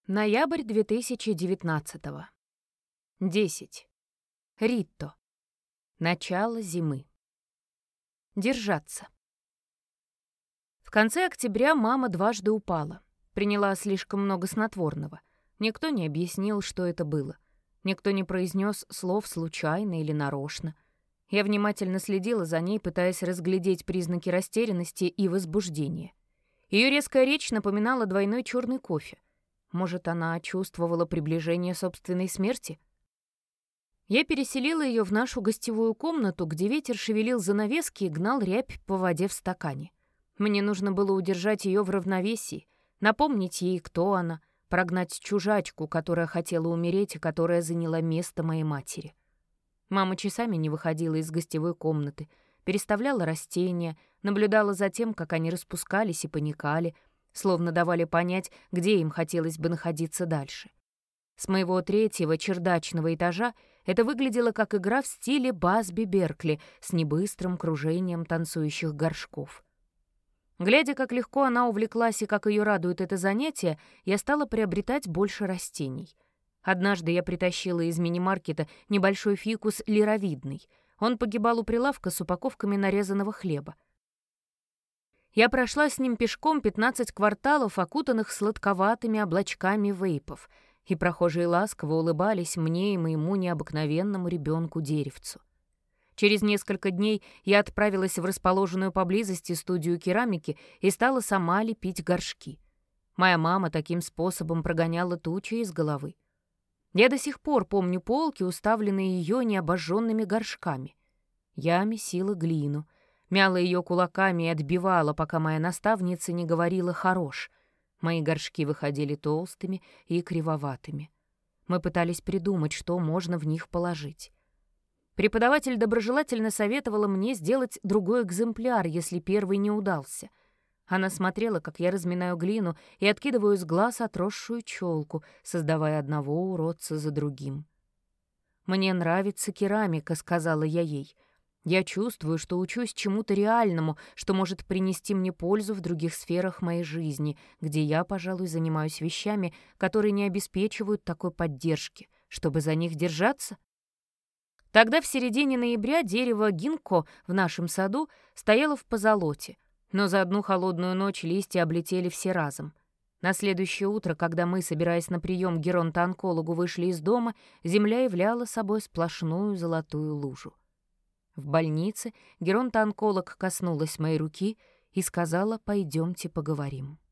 Ноябрь 2019. 10. Ритто. Начало зимы. Держаться. В конце октября мама дважды упала. Приняла слишком много снотворного. Никто не объяснил, что это было. Никто не произнес слов случайно или нарочно. Я внимательно следила за ней, пытаясь разглядеть признаки растерянности и возбуждения. Ее резкая речь напоминала двойной черный кофе. Может, она чувствовала приближение собственной смерти? Я переселила ее в нашу гостевую комнату, где ветер шевелил занавески и гнал рябь по воде в стакане. Мне нужно было удержать ее в равновесии, напомнить ей, кто она, прогнать чужачку, которая хотела умереть и которая заняла место моей матери. Мама часами не выходила из гостевой комнаты, переставляла растения, наблюдала за тем, как они распускались и паникали, словно давали понять, где им хотелось бы находиться дальше. С моего 3-го чердачного этажа это выглядело как игра в стиле Басби Беркли с небыстрым кружением танцующих горшков. Глядя, как легко она увлеклась и как ее радует это занятие, я стала приобретать больше растений. Однажды я притащила из мини-маркета небольшой фикус лировидный. Он погибал у прилавка с упаковками нарезанного хлеба. Я прошла с ним пешком 15 кварталов, окутанных сладковатыми облачками вейпов, и прохожие ласково улыбались мне и моему необыкновенному ребенку-деревцу. Через несколько дней я отправилась в расположенную поблизости студию керамики и стала сама лепить горшки. Моя мама таким способом прогоняла тучи из головы. Я до сих пор помню полки, уставленные ее необожженными горшками. Я месила глину, мяла ее кулаками и отбивала, пока моя наставница не говорила «хорош». Мои горшки выходили толстыми и кривоватыми. Мы пытались придумать, что можно в них положить. Преподаватель доброжелательно советовала мне сделать другой экземпляр, если первый не удался. Она смотрела, как я разминаю глину и откидываю с глаз отросшую челку, создавая одного уродца за другим. «Мне нравится керамика», — сказала я ей. «Я чувствую, что учусь чему-то реальному, что может принести мне пользу в других сферах моей жизни, где я, пожалуй, занимаюсь вещами, которые не обеспечивают такой поддержки, чтобы за них держаться». Тогда в середине ноября дерево гинко в нашем саду стояло в позолоте, но за одну холодную ночь листья облетели все разом. На следующее утро, когда мы, собираясь на прием к геронтоонкологу, вышли из дома, земля являла собой сплошную золотую лужу. В больнице геронтоонколог коснулась моей руки и сказала: «Пойдемте поговорим».